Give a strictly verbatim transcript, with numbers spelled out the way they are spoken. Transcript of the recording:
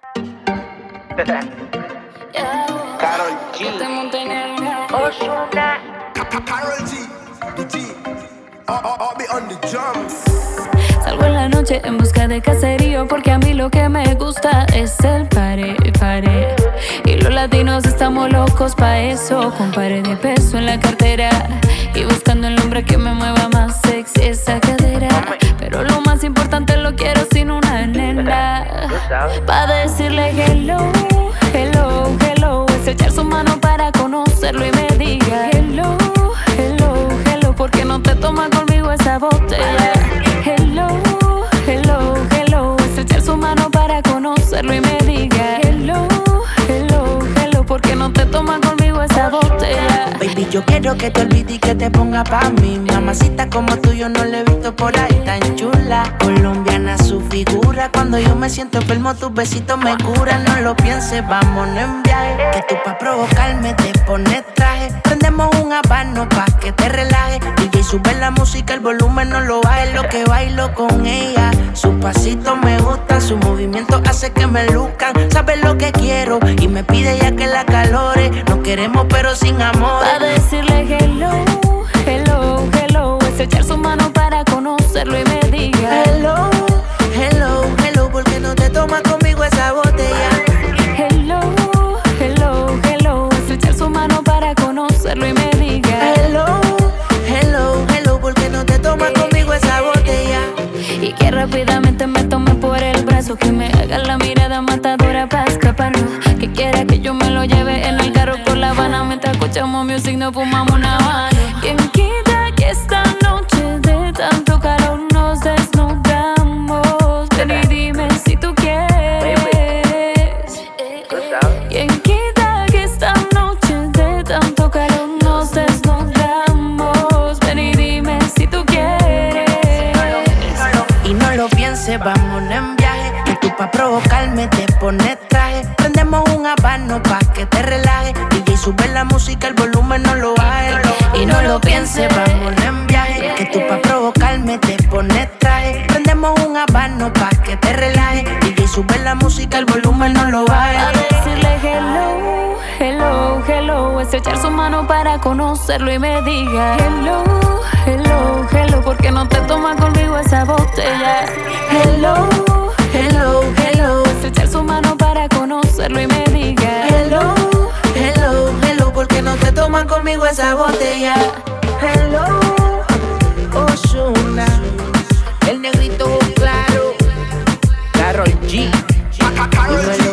Karol G. Ozuna. Karol G. The G. I'll be on the drums. Salgo en la noche en busca de caserío, porque a mí lo que me gusta es el pare, pare. Y los latinos estamos locos pa' eso, con pares de peso en la cartera y buscando el hombre que me mueva más sexy esa cadera. Pero lo más importante lo quiero sin una nena, pa' decirle hello, hello, hello. Estrechar su mano para conocerlo y me diga hello, hello, hello. ¿Por qué no te tomas conmigo esa botella? Hello, hello, hello. Estrechar su mano para conocerlo y me diga hello, hello, hello. ¿Por qué no te tomas conmigo esa botella? Baby, yo quiero que te olvides y que te ponga pa' mí. Mamacita como tú yo no la he visto por ahí tan chula. Colombiana su figura. Cuando yo me siento enfermo tus besitos me curan. No lo pienses, vámonos en viaje. Que tú pa' provocarme te pones traje. Prendemos un habano pa' que te relajes. D J sube la música, el volumen no lo baje. Lo que bailo con ella. Sus pasitos me gustan, su movimiento hace que me luzcan. Sabe lo que quiero y me pide ya que la calore. Nos queremos pero sin amor. Pa' decirle hello, hello, hello. Estrechar su mano para conocerlo y me diga hello, hello, hello. ¿Por qué no te tomas conmigo esa botella? hello, hello, hello. Estrechar su mano para conocerlo y me diga hello, hello, hello. ¿Por qué no te tomas conmigo esa botella? y que rápidamente me tome por el brazo, que me haga la mirada matadora pa' escaparnos, que quiera que yo me lo lleve en el carro por La Habana. Mientras escuchamos music nos fumamos una habana. ¿Quién quita que esta noche de tanto calor nos desnudamos? Ven y dime si tú quieres. ¿Quién quita que esta noche de tanto calor nos desnudamos? Ven y dime si tú quieres. Y no lo pienses, vámonos en viaje. Que tú pa' provocarme te pones traje. Prendemos un habano pa' que te relajes. D J sube la música, el volumen no lo baje. Y no lo pienses, vámonos en viaje. Que tú pa' provocarme te pones traje. Prendemos un habano pa' que te relajes. D J sube la música, el volumen no lo baje. A decirle hello, hello, hello. Estrechar su mano para conocerlo y me diga hello, hello, hello. ¿Por qué no te tomas conmigo esa botella? Hello, hello, hello. Estrechar su mano para conocerlo y me diga hello, hello, hello. ¿Por qué no te toman conmigo esa botella? Hello, Ozuna, el negrito claro, Karol G. Karol G.